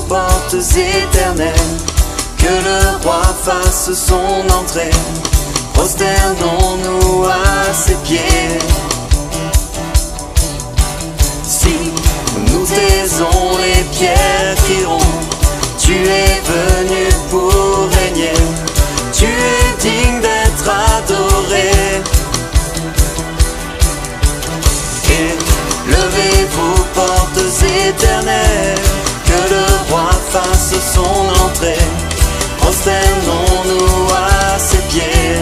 portes éternelles, que le roi fasse son entrée. Prosternons-nous à ses pieds. Si nous taisons, les pierres crieront, tu es venu pour régner, tu es digne d'être adoré. Et levez-vous, portes éternelles, que le roi fasse son entrée. Prosternons-nous à ses pieds.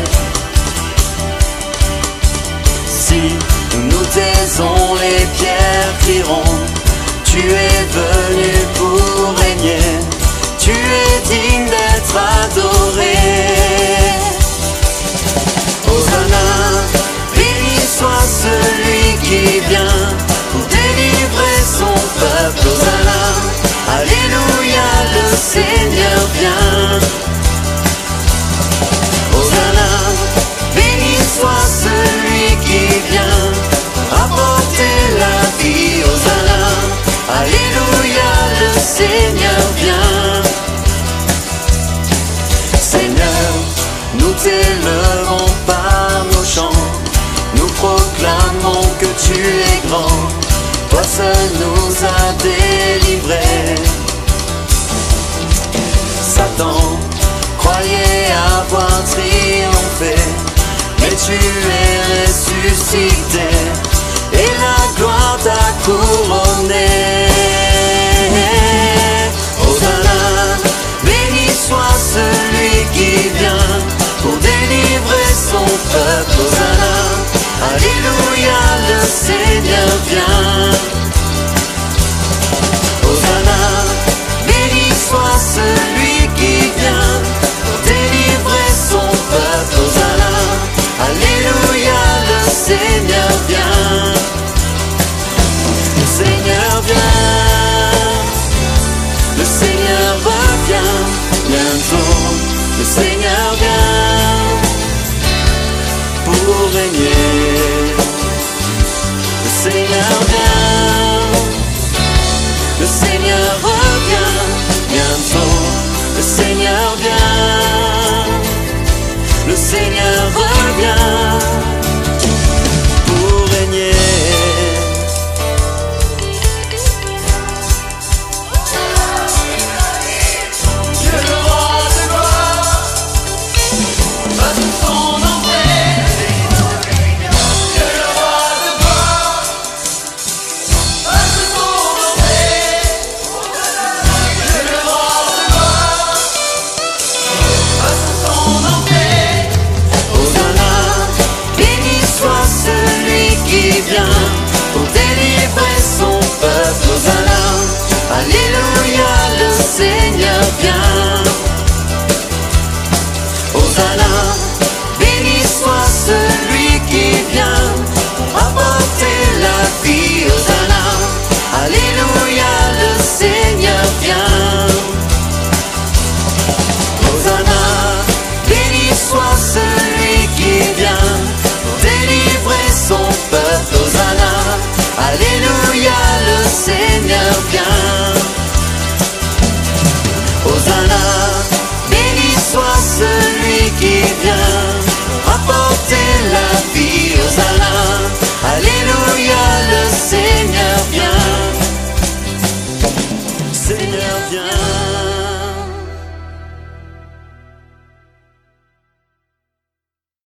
Si nous taisons, les pierres crieront, tu es venu pour régner, tu es digne d'être adoré. Hosanna, béni soit celui qui vient pour délivrer son peuple. Hosanna, alléluia, le Seigneur vient. Hosanna, béni soit celui qui vient apporter la vie. Hosanna, alléluia, le Seigneur vient. Seigneur, nous t'élevons par nos chants, nous proclamons que tu es grand, toi seul nous as délivrés. Satan croyait avoir triomphé, mais tu es ressuscité, et la gloire t'a couronné. Hosanna, béni soit celui qui vient pour délivrer son peuple. Hosanna, alléluia, le Seigneur vient. Hosanna, béni soit celui qui vient pour délivrer son peuple. Hosanna, alléluia, le Seigneur vient. Le Seigneur vient, le Seigneur revient bientôt. Le Seigneur vient pour régner. Le Seigneur vient, le Seigneur revient bientôt. Le Seigneur vient, le Seigneur revient pour régner. Pour délivrer son peuple. Hosanna, alléluia, le Seigneur vient. Hosanna, béni soit celui qui vient pour apporter la vie. Hosanna, alléluia, le Seigneur vient. Hosanna, béni soit celui qui vient pour délivrer son peuple. Hosanna, alléluia, le Seigneur vient. Hosanna, béni soit celui qui vient apporter la vie. Hosanna, alléluia, le Seigneur vient. Seigneur vient.